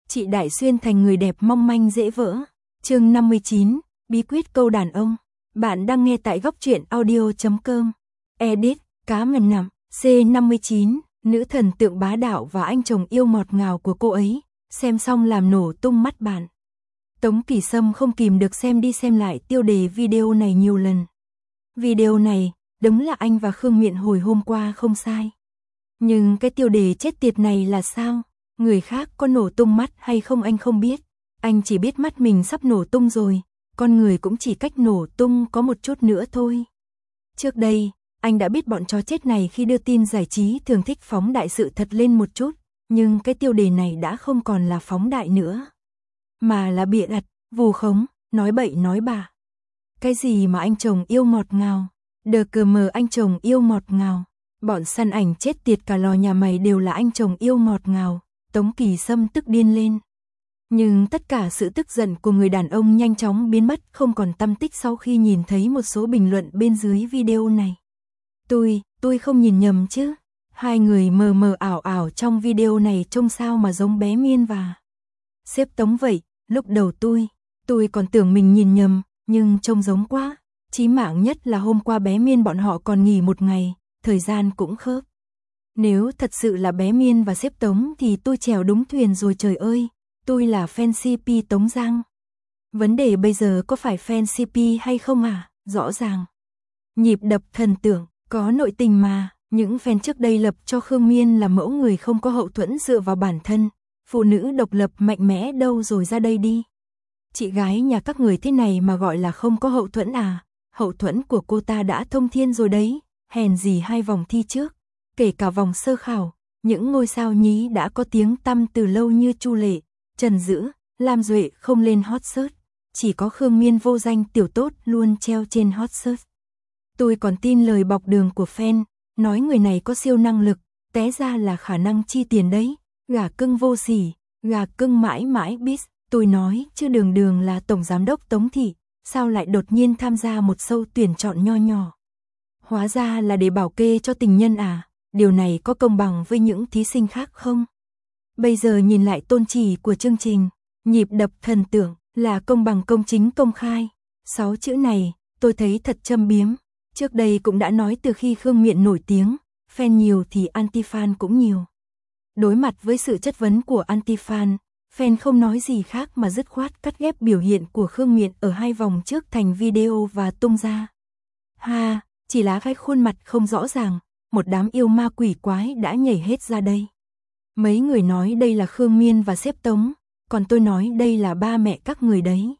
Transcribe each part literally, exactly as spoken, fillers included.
chị Đại Xuyên thành người đẹp mong manh dễ vỡ. Chương năm mươi chín, bí quyết câu đàn ông. Bạn đang nghe tại góc truyện audio chấm com. Edit, cá mần nằm, C năm mươi chín, nữ thần tượng bá đạo và anh chồng yêu ngọt ngào của cô ấy, xem xong làm nổ tung mắt bạn. Tống Kỳ Sâm không kìm được xem đi xem lại tiêu đề video này nhiều lần. Video này, đúng là anh và Khương Miện hồi hôm qua không sai. Nhưng cái tiêu đề chết tiệt này là sao? Người khác có nổ tung mắt hay không anh không biết. Anh chỉ biết mắt mình sắp nổ tung rồi, con người cũng chỉ cách nổ tung có một chút nữa thôi. Trước đây, anh đã biết bọn chó chết này khi đưa tin giải trí thường thích phóng đại sự thật lên một chút, nhưng cái tiêu đề này đã không còn là phóng đại nữa, mà là bịa đặt, vù khống, nói bậy nói bạ. Cái gì mà anh chồng yêu ngọt ngào, đờ cờ mờ anh chồng yêu ngọt ngào, bọn săn ảnh chết tiệt cả lò nhà mày đều là anh chồng yêu ngọt ngào. Tống Kỳ Sâm tức điên lên. Nhưng tất cả sự tức giận của người đàn ông nhanh chóng biến mất không còn tăm tích sau khi nhìn thấy một số bình luận bên dưới video này. Tôi, tôi không nhìn nhầm chứ. Hai người mờ mờ ảo ảo trong video này trông sao mà giống bé Miên và sếp Tống vậy. Lúc đầu tôi, tôi còn tưởng mình nhìn nhầm, nhưng trông giống quá. Chí mạng nhất là hôm qua bé Miên bọn họ còn nghỉ một ngày, thời gian cũng khớp. Nếu thật sự là bé Miên và sếp Tống thì tôi chèo đúng thuyền rồi trời ơi, tôi là fan xê pê Tống Giang. Vấn đề bây giờ có phải fan xê pê hay không à? Rõ ràng. Nhịp đập thần tượng, có nội tình mà, những fan trước đây lập cho Khương Miên là mẫu người không có hậu thuẫn dựa vào bản thân, phụ nữ độc lập mạnh mẽ đâu rồi ra đây đi. Chị gái nhà các người thế này mà gọi là không có hậu thuẫn à? Hậu thuẫn của cô ta đã thông thiên rồi đấy, hèn gì hai vòng thi trước. Kể cả vòng sơ khảo, những ngôi sao nhí đã có tiếng tăm từ lâu như Chu Lệ, Trần Dữ, Lam Duệ không lên hot search, chỉ có Khương Miên vô danh tiểu tốt luôn treo trên hot search. Tôi còn tin lời bọc đường của fan, nói người này có siêu năng lực, té ra là khả năng chi tiền đấy, gà cưng vô sỉ, gà cưng mãi mãi biết, tôi nói chứ đường đường là tổng giám đốc Tống Thị, sao lại đột nhiên tham gia một show tuyển chọn nho nhỏ. Hóa ra là để bảo kê cho tình nhân à? Điều này có công bằng với những thí sinh khác không? Bây giờ nhìn lại tôn chỉ của chương trình, nhịp đập thần tượng là công bằng công chính công khai. Sáu chữ này, tôi thấy thật châm biếm. Trước đây cũng đã nói từ khi Khương Miện nổi tiếng, fan nhiều thì anti-fan cũng nhiều. Đối mặt với sự chất vấn của anti-fan, fan không nói gì khác mà dứt khoát cắt ghép biểu hiện của Khương Miện ở hai vòng trước thành video và tung ra. Ha, chỉ là cái khuôn mặt không rõ ràng. Một đám yêu ma quỷ quái đã nhảy hết ra đây. Mấy người nói đây là Khương Miên và sếp Tống, còn tôi nói đây là ba mẹ các người đấy.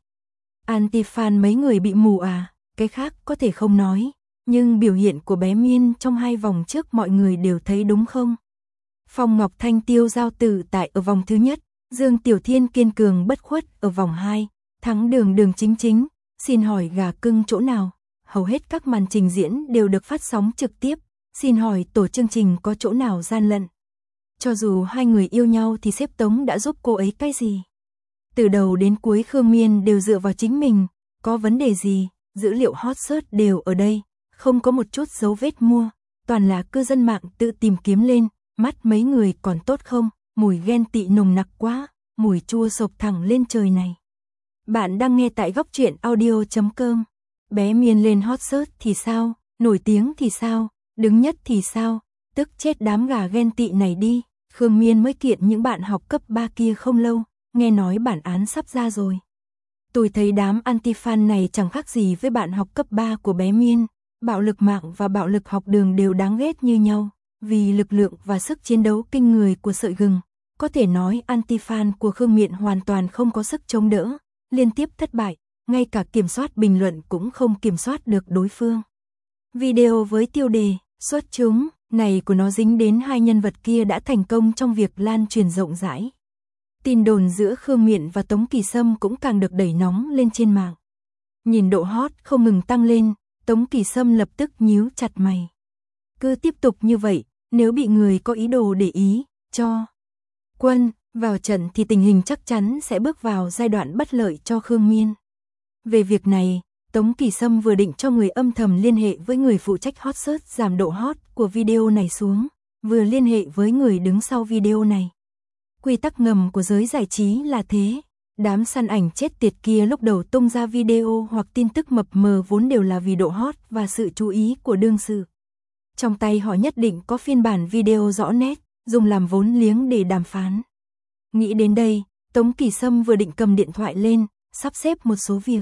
Anti-fan mấy người bị mù à, cái khác có thể không nói, nhưng biểu hiện của bé Miên trong hai vòng trước mọi người đều thấy đúng không? Phong Ngọc Thanh tiêu giao tự tại ở vòng thứ nhất, Dương Tiểu Thiên kiên cường bất khuất ở vòng hai, thắng đường đường chính chính, xin hỏi gà cưng chỗ nào? Hầu hết các màn trình diễn đều được phát sóng trực tiếp. Xin hỏi tổ chương trình có chỗ nào gian lận? Cho dù hai người yêu nhau thì sếp Tống đã giúp cô ấy cái gì? Từ đầu đến cuối Khương Miên đều dựa vào chính mình, có vấn đề gì? Dữ liệu hot search đều ở đây, không có một chút dấu vết mua, toàn là cư dân mạng tự tìm kiếm lên, mắt mấy người còn tốt không? Mùi ghen tị nồng nặc quá, mùi chua sộc thẳng lên trời này. Bạn đang nghe tại góc truyện audio chấm com. Bé Miên lên hot search thì sao? Nổi tiếng thì sao? Đứng nhất thì sao, tức chết đám gà ghen tị này đi. Khương Miên mới kiện những bạn học cấp ba kia không lâu, nghe nói bản án sắp ra rồi. Tôi thấy đám anti-fan này chẳng khác gì với bạn học cấp ba của bé Miên, bạo lực mạng và bạo lực học đường đều đáng ghét như nhau, vì lực lượng và sức chiến đấu kinh người của sợi gừng. Có thể nói anti-fan của Khương Miện hoàn toàn không có sức chống đỡ, liên tiếp thất bại, ngay cả kiểm soát bình luận cũng không kiểm soát được đối phương. Video với tiêu đề xuất chúng này của nó dính đến hai nhân vật kia đã thành công trong việc lan truyền rộng rãi. Tin đồn giữa Khương Miện và Tống Kỳ Sâm cũng càng được đẩy nóng lên trên mạng. Nhìn độ hot không ngừng tăng lên, Tống Kỳ Sâm lập tức nhíu chặt mày. Cứ tiếp tục như vậy, nếu bị người có ý đồ để ý, cho quân vào trận thì tình hình chắc chắn sẽ bước vào giai đoạn bất lợi cho Khương Miên. Về việc này, Tống Kỳ Sâm vừa định cho người âm thầm liên hệ với người phụ trách hot search giảm độ hot của video này xuống, vừa liên hệ với người đứng sau video này. Quy tắc ngầm của giới giải trí là thế. Đám săn ảnh chết tiệt kia lúc đầu tung ra video hoặc tin tức mập mờ vốn đều là vì độ hot và sự chú ý của đương sự. Trong tay họ nhất định có phiên bản video rõ nét, dùng làm vốn liếng để đàm phán. Nghĩ đến đây, Tống Kỳ Sâm vừa định cầm điện thoại lên, sắp xếp một số việc.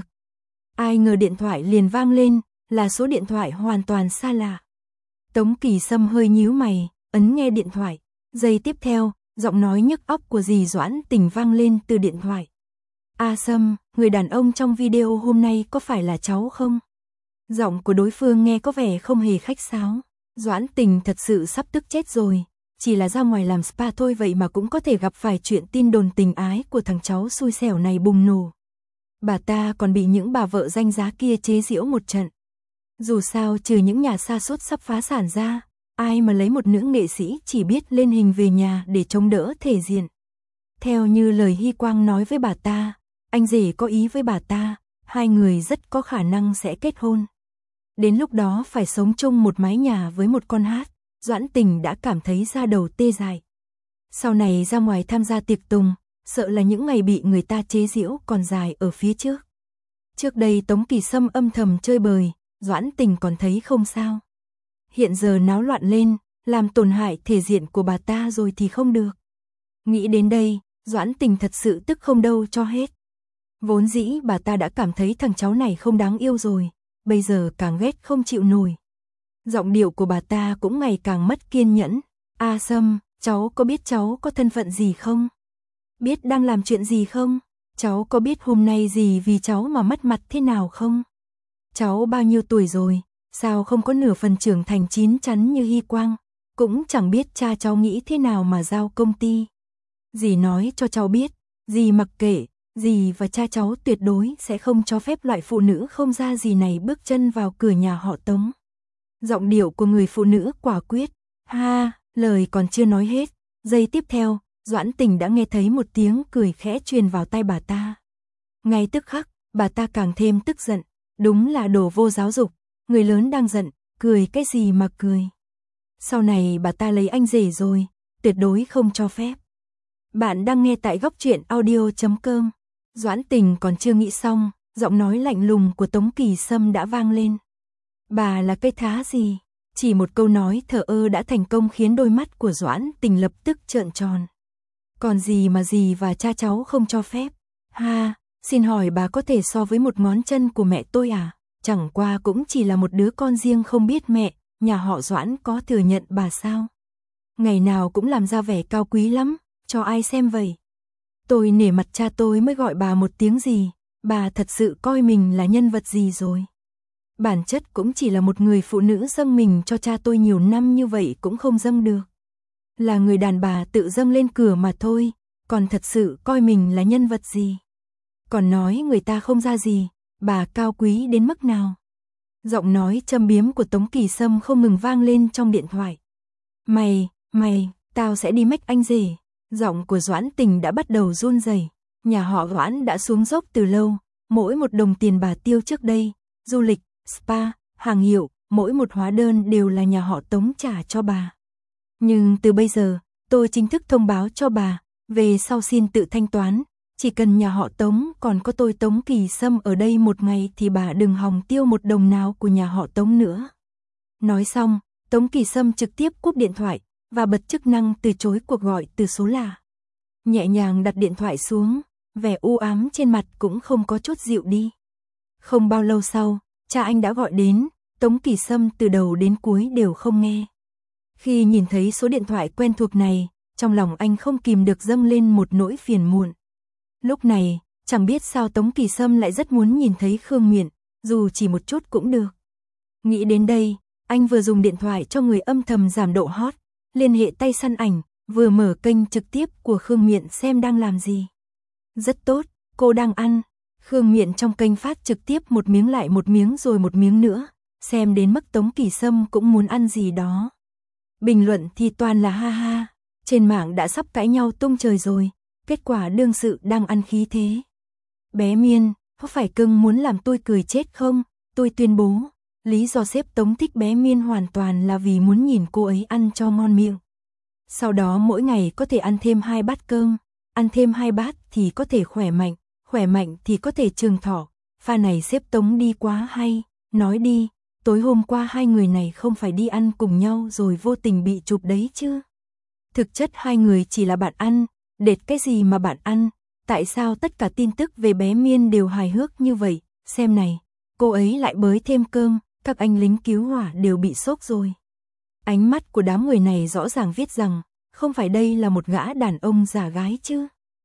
Ai ngờ điện thoại liền vang lên, là số điện thoại hoàn toàn xa lạ. Tống Kỳ Sâm hơi nhíu mày, ấn nghe điện thoại. Giây tiếp theo, giọng nói nhức óc của dì Doãn Tình vang lên từ điện thoại. A Sâm, người đàn ông trong video hôm nay có phải là cháu không? Giọng của đối phương nghe có vẻ không hề khách sáo. Doãn Tình thật sự sắp tức chết rồi. Chỉ là ra ngoài làm spa thôi vậy mà cũng có thể gặp phải chuyện tin đồn tình ái của thằng cháu xui xẻo này bùng nổ. Bà ta còn bị những bà vợ danh giá kia chế giễu một trận. Dù sao trừ những nhà sa sút sắp phá sản ra, ai mà lấy một nữ nghệ sĩ chỉ biết lên hình về nhà để chống đỡ thể diện. Theo như lời Hy Quang nói với bà ta, anh rể có ý với bà ta, hai người rất có khả năng sẽ kết hôn. Đến lúc đó phải sống chung một mái nhà với một con hát, Doãn Tình đã cảm thấy da đầu tê dại. Sau này ra ngoài tham gia tiệc tùng, sợ là những ngày bị người ta chế giễu còn dài ở phía trước. Trước đây Tống Kỳ Sâm âm thầm chơi bời, Doãn Tình còn thấy không sao. Hiện giờ náo loạn lên, làm tổn hại thể diện của bà ta rồi thì không được. Nghĩ đến đây, Doãn Tình thật sự tức không đâu cho hết. Vốn dĩ bà ta đã cảm thấy thằng cháu này không đáng yêu rồi, bây giờ càng ghét không chịu nổi. Giọng điệu của bà ta cũng ngày càng mất kiên nhẫn. A Sâm, cháu có biết cháu có thân phận gì không? Biết đang làm chuyện gì không? Cháu có biết hôm nay gì vì cháu mà mất mặt thế nào không? Cháu bao nhiêu tuổi rồi, sao không có nửa phần trưởng thành chín chắn như Hy Quang? Cũng chẳng biết cha cháu nghĩ thế nào mà giao công ty. Dì nói cho cháu biết, dì mặc kệ, dì và cha cháu tuyệt đối sẽ không cho phép loại phụ nữ không ra gì này bước chân vào cửa nhà họ Tống. Giọng điệu của người phụ nữ quả quyết. Ha, lời còn chưa nói hết. Giây tiếp theo, Doãn Tình đã nghe thấy một tiếng cười khẽ truyền vào tai bà ta. Ngay tức khắc, bà ta càng thêm tức giận. Đúng là đồ vô giáo dục. Người lớn đang giận, cười cái gì mà cười. Sau này bà ta lấy anh rể rồi, tuyệt đối không cho phép. Bạn đang nghe tại góc truyện audio chấm com. Doãn Tình còn chưa nghĩ xong, giọng nói lạnh lùng của Tống Kỳ Sâm đã vang lên. Bà là cây thá gì? Chỉ một câu nói thờ ơ đã thành công khiến đôi mắt của Doãn Tình lập tức trợn tròn. Còn gì mà dì và cha cháu không cho phép? Ha, xin hỏi bà có thể so với một ngón chân của mẹ tôi à? Chẳng qua cũng chỉ là một đứa con riêng không biết mẹ, nhà họ Doãn có thừa nhận bà sao? Ngày nào cũng làm ra vẻ cao quý lắm, cho ai xem vậy? Tôi nể mặt cha tôi mới gọi bà một tiếng gì, bà thật sự coi mình là nhân vật gì rồi? Bản chất cũng chỉ là một người phụ nữ dâng mình cho cha tôi nhiều năm như vậy cũng không dâng được. Là người đàn bà tự dâng lên cửa mà thôi, còn thật sự coi mình là nhân vật gì? Còn nói người ta không ra gì, bà cao quý đến mức nào? Giọng nói châm biếm của Tống Kỳ Sâm không ngừng vang lên trong điện thoại. Mày, mày, tao sẽ đi mách anh rể. Giọng của Doãn Tình đã bắt đầu run rẩy. Nhà họ Doãn đã xuống dốc từ lâu, mỗi một đồng tiền bà tiêu trước đây, du lịch, spa, hàng hiệu, mỗi một hóa đơn đều là nhà họ Tống trả cho bà. Nhưng từ bây giờ, tôi chính thức thông báo cho bà, về sau xin tự thanh toán, chỉ cần nhà họ Tống còn có tôi Tống Kỳ Sâm ở đây một ngày thì bà đừng hòng tiêu một đồng nào của nhà họ Tống nữa. Nói xong, Tống Kỳ Sâm trực tiếp cúp điện thoại và bật chức năng từ chối cuộc gọi từ số lạ. Nhẹ nhàng đặt điện thoại xuống, vẻ u ám trên mặt cũng không có chút dịu đi. Không bao lâu sau, cha anh đã gọi đến, Tống Kỳ Sâm từ đầu đến cuối đều không nghe. Khi nhìn thấy số điện thoại quen thuộc này, trong lòng anh không kìm được dâng lên một nỗi phiền muộn. Lúc này, chẳng biết sao Tống Kỳ Sâm lại rất muốn nhìn thấy Khương Miện, dù chỉ một chút cũng được. Nghĩ đến đây, anh vừa dùng điện thoại cho người âm thầm giảm độ hot, liên hệ tay săn ảnh, vừa mở kênh trực tiếp của Khương Miện xem đang làm gì. Rất tốt, cô đang ăn. Khương Miện trong kênh phát trực tiếp một miếng lại một miếng rồi một miếng nữa, xem đến mức Tống Kỳ Sâm cũng muốn ăn gì đó. Bình luận thì toàn là ha ha, trên mạng đã sắp cãi nhau tung trời rồi, kết quả đương sự đang ăn khí thế. Bé Miên, có phải cưng muốn làm tôi cười chết không? Tôi tuyên bố, lý do sếp Tống thích bé Miên hoàn toàn là vì muốn nhìn cô ấy ăn cho ngon miệng. Sau đó mỗi ngày có thể ăn thêm hai bát cơm, ăn thêm hai bát thì có thể khỏe mạnh, khỏe mạnh thì có thể trường thọ. Pha này xếp Tống đi quá hay, nói đi, tối hôm qua hai người này không phải đi ăn cùng nhau rồi vô tình bị chụp đấy chứ. Thực chất hai người chỉ là bạn ăn, đệt cái gì mà bạn ăn, tại sao tất cả tin tức về bé Miên đều hài hước như vậy, xem này, cô ấy lại bới thêm cơm, các anh lính cứu hỏa đều bị sốc rồi. Ánh mắt của đám người này rõ ràng viết rằng, không phải đây là một gã đàn ông giả gái chứ.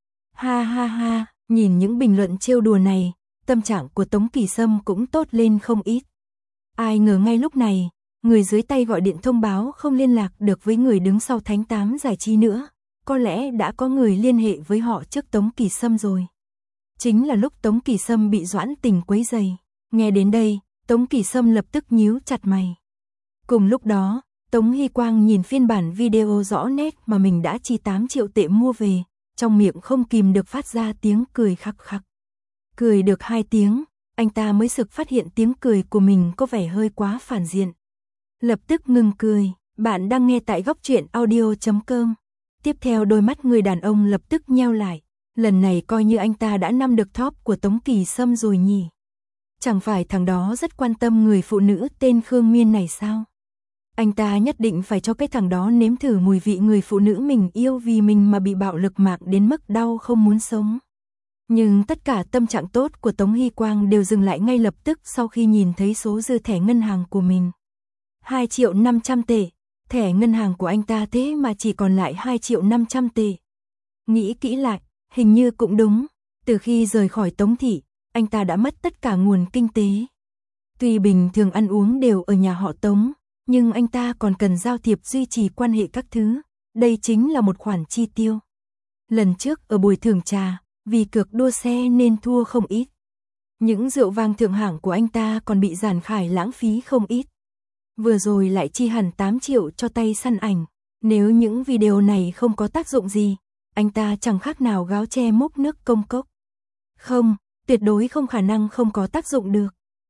Ha ha ha, nhìn những bình luận trêu đùa này, tâm trạng của Tống Kỳ Sâm cũng tốt lên không ít. Ai ngờ ngay lúc này, người dưới tay gọi điện thông báo không liên lạc được với người đứng sau Thánh Tám Giải Trí nữa. Có lẽ đã có người liên hệ với họ trước Tống Kỳ Sâm rồi. Chính là lúc Tống Kỳ Sâm bị Doãn Tình quấy rầy. Nghe đến đây, Tống Kỳ Sâm lập tức nhíu chặt mày. Cùng lúc đó, Tống Hy Quang nhìn phiên bản video rõ nét mà mình đã chi tám triệu tệ mua về, trong miệng không kìm được phát ra tiếng cười khắc khắc. Cười được hai tiếng, anh ta mới sực phát hiện tiếng cười của mình có vẻ hơi quá phản diện. Lập tức ngừng cười, bạn đang nghe tại góc truyện audio chấm com. Tiếp theo đôi mắt người đàn ông lập tức nheo lại, lần này coi như anh ta đã nắm được top của Tống Kỳ Sâm rồi nhỉ. Chẳng phải thằng đó rất quan tâm người phụ nữ tên Khương Miên này sao? Anh ta nhất định phải cho cái thằng đó nếm thử mùi vị người phụ nữ mình yêu vì mình mà bị bạo lực mạng đến mức đau không muốn sống. Nhưng tất cả tâm trạng tốt của Tống Hy Quang đều dừng lại ngay lập tức sau khi nhìn thấy số dư thẻ ngân hàng của mình. hai triệu năm trăm tệ, thẻ ngân hàng của anh ta thế mà chỉ còn lại hai triệu năm trăm tệ. Nghĩ kỹ lại, hình như cũng đúng, từ khi rời khỏi Tống thị, anh ta đã mất tất cả nguồn kinh tế. Tuy bình thường ăn uống đều ở nhà họ Tống, nhưng anh ta còn cần giao thiệp duy trì quan hệ các thứ, đây chính là một khoản chi tiêu. Lần trước ở buổi thưởng trà, vì cược đua xe nên thua không ít. Những rượu vang thượng hạng của anh ta còn bị Giản Khải lãng phí không ít. Vừa rồi lại chi hẳn tám triệu cho tay săn ảnh. Nếu những video này không có tác dụng gì, anh ta chẳng khác nào gáo tre múc nước công cốc. Không, tuyệt đối không khả năng không có tác dụng được.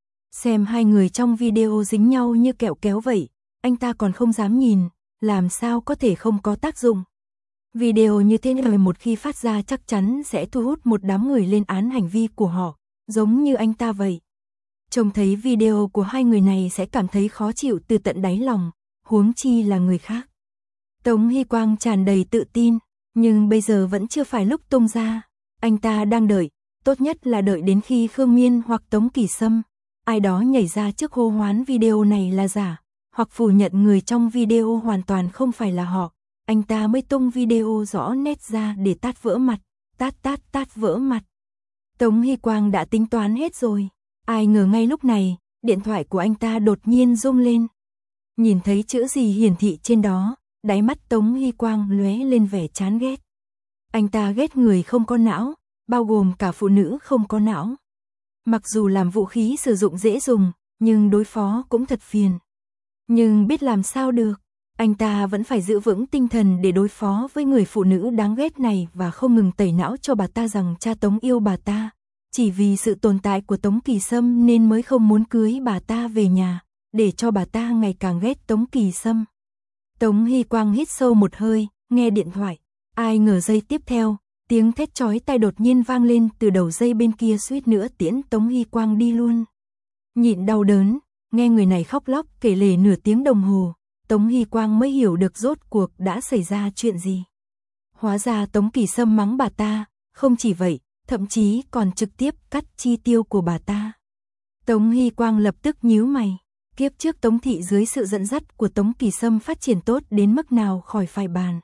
Xem hai người trong video dính nhau như kẹo kéo vậy, anh ta còn không dám nhìn, làm sao có thể không có tác dụng. Video như thế này một khi phát ra chắc chắn sẽ thu hút một đám người lên án hành vi của họ, giống như anh ta vậy. Trông thấy video của hai người này sẽ cảm thấy khó chịu từ tận đáy lòng, huống chi là người khác. Tống Hy Quang tràn đầy tự tin, nhưng bây giờ vẫn chưa phải lúc tung ra. Anh ta đang đợi, tốt nhất là đợi đến khi Khương Miên hoặc Tống Kỳ Sâm, ai đó nhảy ra trước hô hoán video này là giả, hoặc phủ nhận người trong video hoàn toàn không phải là họ. Anh ta mới tung video rõ nét ra để tát vỡ mặt, tát tát tát vỡ mặt. Tống Hy Quang đã tính toán hết rồi, ai ngờ ngay lúc này, điện thoại của anh ta đột nhiên rung lên. Nhìn thấy chữ gì hiển thị trên đó, đáy mắt Tống Hy Quang lóe lên vẻ chán ghét. Anh ta ghét người không có não, bao gồm cả phụ nữ không có não. Mặc dù làm vũ khí sử dụng dễ dùng, nhưng đối phó cũng thật phiền. Nhưng biết làm sao được, anh ta vẫn phải giữ vững tinh thần để đối phó với người phụ nữ đáng ghét này và không ngừng tẩy não cho bà ta rằng cha Tống yêu bà ta. Chỉ vì sự tồn tại của Tống Kỳ Sâm nên mới không muốn cưới bà ta về nhà, để cho bà ta ngày càng ghét Tống Kỳ Sâm. Tống Hy Quang hít sâu một hơi, nghe điện thoại. Ai ngờ giây tiếp theo, tiếng thét chói tai đột nhiên vang lên từ đầu dây bên kia, suýt nữa tiễn Tống Hy Quang đi luôn. Nhịn đau đớn, nghe người này khóc lóc kể lể nửa tiếng đồng hồ, Tống Hy Quang mới hiểu được rốt cuộc đã xảy ra chuyện gì. Hóa ra Tống Kỳ Sâm mắng bà ta, không chỉ vậy, thậm chí còn trực tiếp cắt chi tiêu của bà ta. Tống Hy Quang lập tức nhíu mày, kiếp trước Tống thị dưới sự dẫn dắt của Tống Kỳ Sâm phát triển tốt đến mức nào khỏi phải bàn.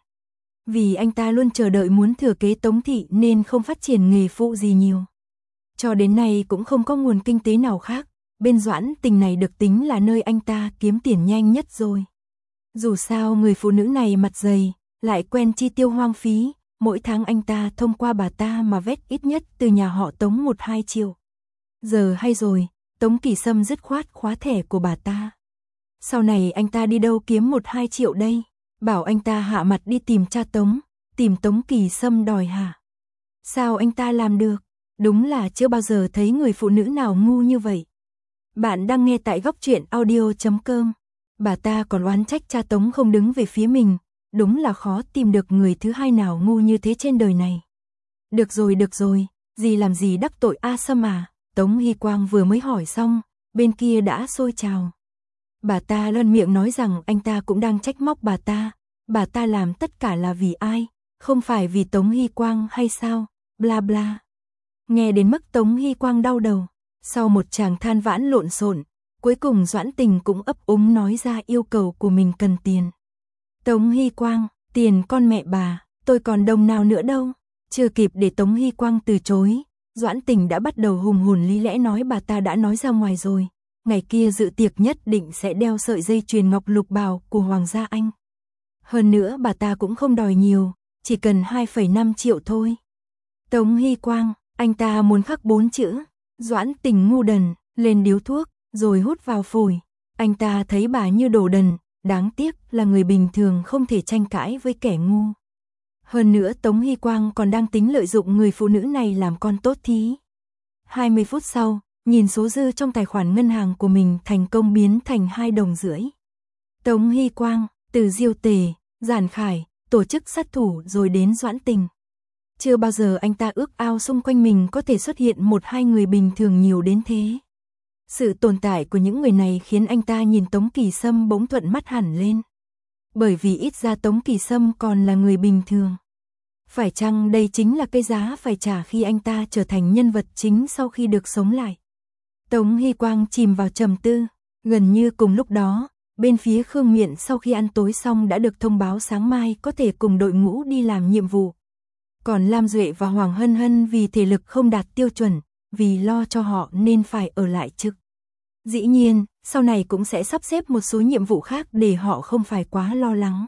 Vì anh ta luôn chờ đợi muốn thừa kế Tống thị nên không phát triển nghề phụ gì nhiều. Cho đến nay cũng không có nguồn kinh tế nào khác, bên Doãn Tình này được tính là nơi anh ta kiếm tiền nhanh nhất rồi. Dù sao người phụ nữ này mặt dày, lại quen chi tiêu hoang phí, mỗi tháng anh ta thông qua bà ta mà vét ít nhất từ nhà họ Tống một hai triệu. Giờ hay rồi, Tống Kỳ Sâm dứt khoát khóa thẻ của bà ta. Sau này anh ta đi đâu kiếm một hai triệu đây? Bảo anh ta hạ mặt đi tìm cha Tống, tìm Tống Kỳ Sâm đòi hả? Sao anh ta làm được? Đúng là chưa bao giờ thấy người phụ nữ nào ngu như vậy. Bạn đang nghe tại góc truyện audio chấm com. Bà ta còn oán trách cha Tống không đứng về phía mình, đúng là khó tìm được người thứ hai nào ngu như thế trên đời này. Được rồi được rồi, dì làm gì đắc tội A Sâm à? Tống Hy Quang vừa mới hỏi xong, bên kia đã xôi trào. Bà ta luôn miệng nói rằng anh ta cũng đang trách móc bà ta, bà ta làm tất cả là vì ai, không phải vì Tống Hy Quang hay sao, bla bla. Nghe đến mức Tống Hy Quang đau đầu, sau một tràng than vãn lộn xộn, cuối cùng Doãn Tình cũng ấp úng nói ra yêu cầu của mình cần tiền. Tống Hy Quang, tiền con mẹ bà, tôi còn đồng nào nữa đâu. Chưa kịp để Tống Hy Quang từ chối, Doãn Tình đã bắt đầu hùng hồn lý lẽ nói bà ta đã nói ra ngoài rồi, ngày kia dự tiệc nhất định sẽ đeo sợi dây chuyền ngọc lục bào của Hoàng gia Anh. Hơn nữa bà ta cũng không đòi nhiều, chỉ cần hai phẩy năm triệu thôi. Tống Hy Quang, anh ta muốn khắc bốn chữ, Doãn Tình ngu đần, lên điếu thuốc, rồi hút vào phổi. Anh ta thấy bà như đồ đần, đáng tiếc là người bình thường không thể tranh cãi với kẻ ngu. Hơn nữa Tống Hy Quang còn đang tính lợi dụng người phụ nữ này làm con tốt thí. hai mươi phút sau, nhìn số dư trong tài khoản ngân hàng của mình thành công biến thành hai đồng rưỡi. Tống Hy Quang, từ Diêu Tề, Giản Khải, tổ chức sát thủ rồi đến Doãn Tình. Chưa bao giờ anh ta ước ao xung quanh mình có thể xuất hiện một hai người bình thường nhiều đến thế. Sự tồn tại của những người này khiến anh ta nhìn Tống Kỳ Sâm bỗng thuận mắt hẳn lên. Bởi vì ít ra Tống Kỳ Sâm còn là người bình thường. Phải chăng đây chính là cái giá phải trả khi anh ta trở thành nhân vật chính sau khi được sống lại? Tống Hy Quang chìm vào trầm tư. Gần như cùng lúc đó, bên phía Khương Miện sau khi ăn tối xong đã được thông báo sáng mai có thể cùng đội ngũ đi làm nhiệm vụ. Còn Lam Duệ và Hoàng Hân Hân vì thể lực không đạt tiêu chuẩn, vì lo cho họ nên phải ở lại trực. Dĩ nhiên, sau này cũng sẽ sắp xếp một số nhiệm vụ khác để họ không phải quá lo lắng.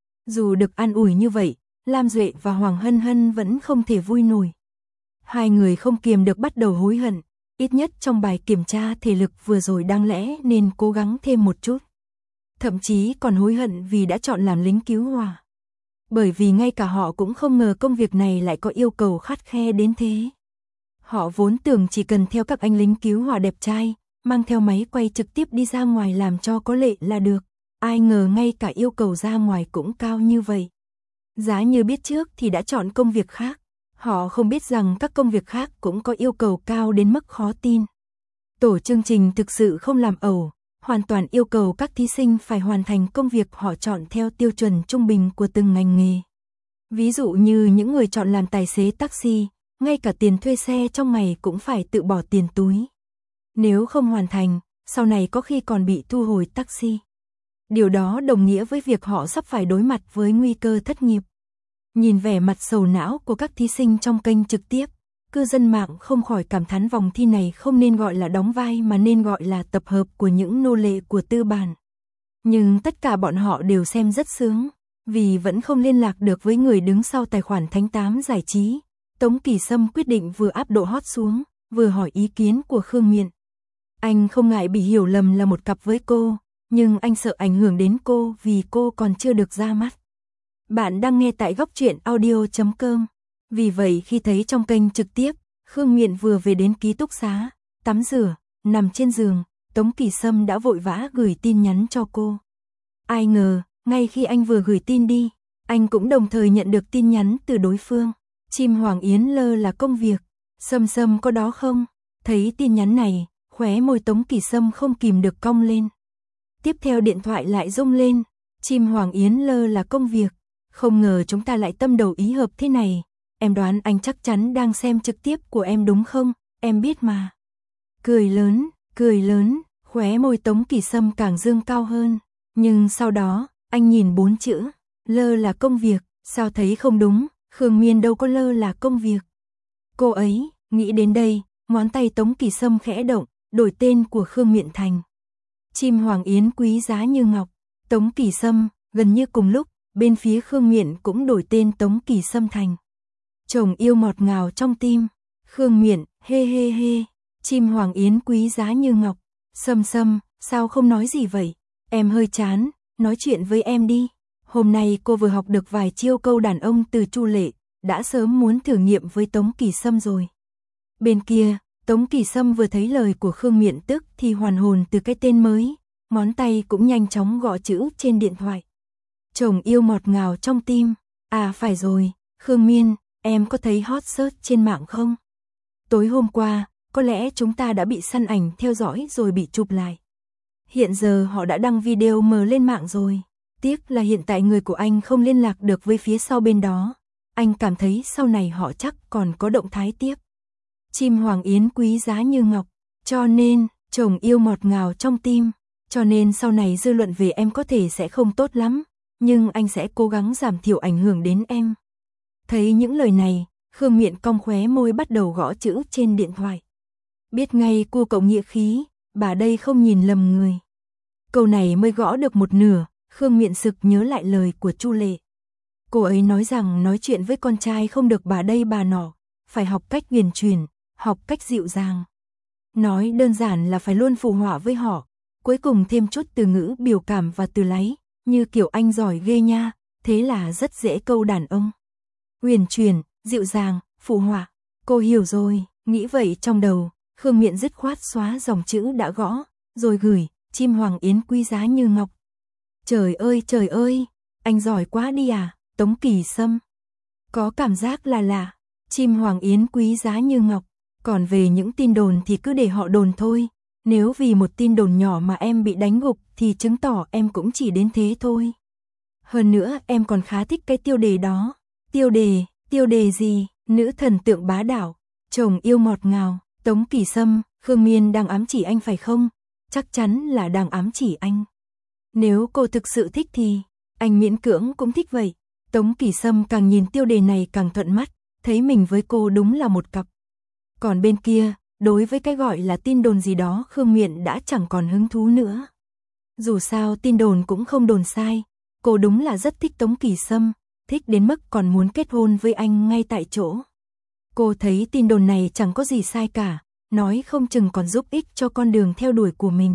Dù được an ủi như vậy, Lam Duệ và Hoàng Hân Hân vẫn không thể vui nổi. Hai người không kiềm được bắt đầu hối hận, ít nhất trong bài kiểm tra thể lực vừa rồi đáng lẽ nên cố gắng thêm một chút. Thậm chí còn hối hận vì đã chọn làm lính cứu hỏa. Bởi vì ngay cả họ cũng không ngờ công việc này lại có yêu cầu khắt khe đến thế. Họ vốn tưởng chỉ cần theo các anh lính cứu hỏa đẹp trai, mang theo máy quay trực tiếp đi ra ngoài làm cho có lệ là được. Ai ngờ ngay cả yêu cầu ra ngoài cũng cao như vậy. Giá như biết trước thì đã chọn công việc khác. Họ không biết rằng các công việc khác cũng có yêu cầu cao đến mức khó tin. Tổ chương trình thực sự không làm ẩu, hoàn toàn yêu cầu các thí sinh phải hoàn thành công việc họ chọn theo tiêu chuẩn trung bình của từng ngành nghề. Ví dụ như những người chọn làm tài xế taxi, ngay cả tiền thuê xe trong ngày cũng phải tự bỏ tiền túi. Nếu không hoàn thành, sau này có khi còn bị thu hồi taxi. Điều đó đồng nghĩa với việc họ sắp phải đối mặt với nguy cơ thất nghiệp. Nhìn vẻ mặt sầu não của các thí sinh trong kênh trực tiếp, cư dân mạng không khỏi cảm thán vòng thi này không nên gọi là đóng vai mà nên gọi là tập hợp của những nô lệ của tư bản. Nhưng tất cả bọn họ đều xem rất sướng, vì vẫn không liên lạc được với người đứng sau tài khoản Thánh Tám giải trí. Tống Kỳ Sâm quyết định vừa áp độ hot xuống, vừa hỏi ý kiến của Khương Miện. Anh không ngại bị hiểu lầm là một cặp với cô, nhưng anh sợ ảnh hưởng đến cô vì cô còn chưa được ra mắt. Bạn đang nghe tại góc truyện audio chấm com. Vì vậy khi thấy trong kênh trực tiếp, Khương Miện vừa về đến ký túc xá, tắm rửa, nằm trên giường, Tống Kỳ Sâm đã vội vã gửi tin nhắn cho cô. Ai ngờ, ngay khi anh vừa gửi tin đi, anh cũng đồng thời nhận được tin nhắn từ đối phương. Chim Hoàng Yến lơ là công việc, Sâm Sâm có đó không? Thấy tin nhắn này, khóe môi Tống Kỳ Sâm không kìm được cong lên. Tiếp theo điện thoại lại rung lên, Chim Hoàng Yến lơ là công việc, không ngờ chúng ta lại tâm đầu ý hợp thế này. Em đoán anh chắc chắn đang xem trực tiếp của em đúng không? Em biết mà. Cười lớn, cười lớn, khóe môi Tống Kỳ Sâm càng dương cao hơn. Nhưng sau đó, anh nhìn bốn chữ, lơ là công việc, sao thấy không đúng, Khương Miên đâu có lơ là công việc. Cô ấy, nghĩ đến đây, ngón tay Tống Kỳ Sâm khẽ động, đổi tên của Khương Miện thành Chim Hoàng Yến quý giá như ngọc. Tống Kỳ Sâm, gần như cùng lúc, bên phía Khương Miện cũng đổi tên Tống Kỳ Sâm thành Chồng yêu ngọt ngào trong tim. Khương Miện, hê hê hê, Chim Hoàng Yến quý giá như ngọc. Sâm Sâm, sao không nói gì vậy? Em hơi chán, nói chuyện với em đi. Hôm nay cô vừa học được vài chiêu câu đàn ông từ Chu Lệ, đã sớm muốn thử nghiệm với Tống Kỳ Sâm rồi. Bên kia, Tống Kỳ Sâm vừa thấy lời của Khương Miện tức thì hoàn hồn từ cái tên mới, ngón tay cũng nhanh chóng gõ chữ trên điện thoại. chồng yêu ngọt ngào trong tim. À phải rồi, Khương Miên, em có thấy hot search trên mạng không? Tối hôm qua, có lẽ chúng ta đã bị săn ảnh theo dõi rồi bị chụp lại. Hiện giờ họ đã đăng video mờ lên mạng rồi. Tiếc là hiện tại người của anh không liên lạc được với phía sau bên đó. Anh cảm thấy sau này họ chắc còn có động thái tiếp. Chim hoàng yến quý giá như ngọc. Cho nên, chồng yêu ngọt ngào trong tim. Cho nên sau này dư luận về em có thể sẽ không tốt lắm. Nhưng anh sẽ cố gắng giảm thiểu ảnh hưởng đến em. Thấy những lời này, Khương Miện cong khóe môi bắt đầu gõ chữ trên điện thoại. Biết ngay cô cậu nghĩa khí, bà đây không nhìn lầm người. Câu này mới gõ được một nửa, Khương Miện sực nhớ lại lời của Chu Lệ. Cô ấy nói rằng nói chuyện với con trai không được bà đây bà nọ, phải học cách huyền chuyển, học cách dịu dàng. Nói đơn giản là phải luôn phụ họa với họ, cuối cùng thêm chút từ ngữ biểu cảm và từ láy, như kiểu anh giỏi ghê nha, thế là rất dễ câu đàn ông. Huyền chuyển, dịu dàng, phụ họa, cô hiểu rồi, nghĩ vậy trong đầu, Khương Miện dứt khoát xóa dòng chữ đã gõ, rồi gửi, chim hoàng yến quý giá như ngọc. Trời ơi trời ơi, anh giỏi quá đi à, Tống Kỳ Sâm. Có cảm giác là lạ, chim hoàng yến quý giá như ngọc, còn về những tin đồn thì cứ để họ đồn thôi. Nếu vì một tin đồn nhỏ mà em bị đánh gục thì chứng tỏ em cũng chỉ đến thế thôi. Hơn nữa em còn khá thích cái tiêu đề đó. Tiêu đề, tiêu đề gì? Nữ thần tượng bá đạo, chồng yêu ngọt ngào, Tống Kỳ Sâm, Khương Miên đang ám chỉ anh phải không? Chắc chắn là đang ám chỉ anh. Nếu cô thực sự thích thì, anh miễn cưỡng cũng thích vậy. Tống Kỳ Sâm càng nhìn tiêu đề này càng thuận mắt, thấy mình với cô đúng là một cặp. Còn bên kia, đối với cái gọi là tin đồn gì đó Khương Miện đã chẳng còn hứng thú nữa. Dù sao tin đồn cũng không đồn sai, cô đúng là rất thích Tống Kỳ Sâm, thích đến mức còn muốn kết hôn với anh ngay tại chỗ. Cô thấy tin đồn này chẳng có gì sai cả, nói không chừng còn giúp ích cho con đường theo đuổi của mình.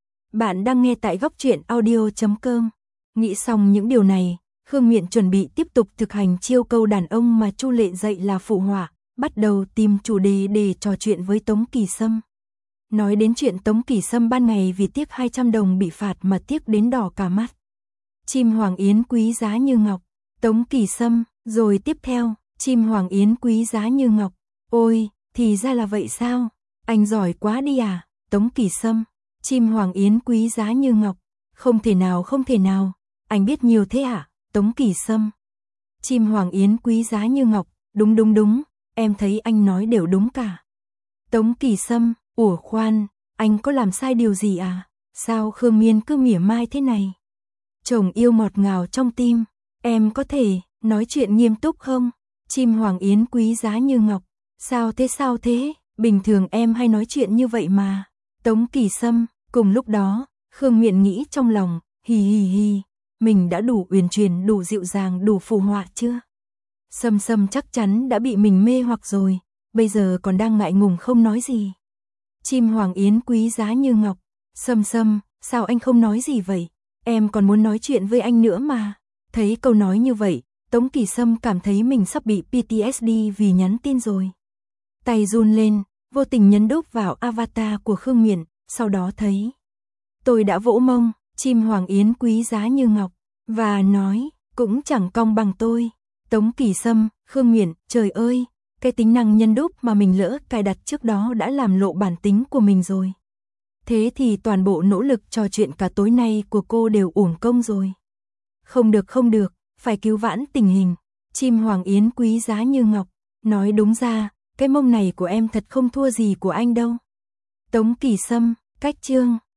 Bạn đang nghe tại góc truyện audio chấm com. Nghĩ xong những điều này, Khương Miện chuẩn bị tiếp tục thực hành chiêu câu đàn ông mà Chu Lệ dạy là phụ họa, bắt đầu tìm chủ đề để trò chuyện với Tống Kỳ Sâm. Nói đến chuyện Tống Kỳ Sâm ban ngày vì tiếc hai trăm đồng bị phạt mà tiếc đến đỏ cả mắt. Chim hoàng yến quý giá như ngọc, Tống Kỳ Sâm, rồi tiếp theo, chim hoàng yến quý giá như ngọc. Ôi, thì ra là vậy sao? Anh giỏi quá đi à, Tống Kỳ Sâm. Chim hoàng yến quý giá như ngọc. Không thể nào không thể nào, anh biết nhiều thế à, Tống Kỳ Sâm. Chim hoàng yến quý giá như ngọc, đúng đúng đúng, em thấy anh nói đều đúng cả. Tống Kỳ Sâm, ủa khoan, anh có làm sai điều gì à? Sao Khương Miên cứ mỉa mai thế này? Chồng yêu ngọt ngào trong tim, em có thể nói chuyện nghiêm túc không? Chim hoàng yến quý giá như ngọc, sao thế sao thế, bình thường em hay nói chuyện như vậy mà. Tống Kỳ Sâm, cùng lúc đó, Khương Miện nghĩ trong lòng, hì hì hì, mình đã đủ uyển chuyển, đủ dịu dàng, đủ phù họa chưa? Sâm Sâm chắc chắn đã bị mình mê hoặc rồi, bây giờ còn đang ngại ngùng không nói gì. Chim hoàng yến quý giá như ngọc, Sâm Sâm, sao anh không nói gì vậy? Em còn muốn nói chuyện với anh nữa mà. Thấy câu nói như vậy, Tống Kỳ Sâm cảm thấy mình sắp bị pê tê ét đê vì nhắn tin rồi. Tay run lên, vô tình nhấn đúp vào avatar của Khương Miện, sau đó thấy. Tôi đã vỗ mông, chim hoàng yến quý giá như ngọc, và nói, cũng chẳng cong bằng tôi. Tống Kỳ Sâm, Khương Miện, trời ơi, cái tính năng nhân đúp mà mình lỡ cài đặt trước đó đã làm lộ bản tính của mình rồi. Thế thì toàn bộ nỗ lực trò chuyện cả tối nay của cô đều uổng công rồi. Không được không được, phải cứu vãn tình hình. Chim hoàng yến quý giá như ngọc, nói đúng ra, cái mông này của em thật không thua gì của anh đâu. Tống Kỳ Sâm, cách chương.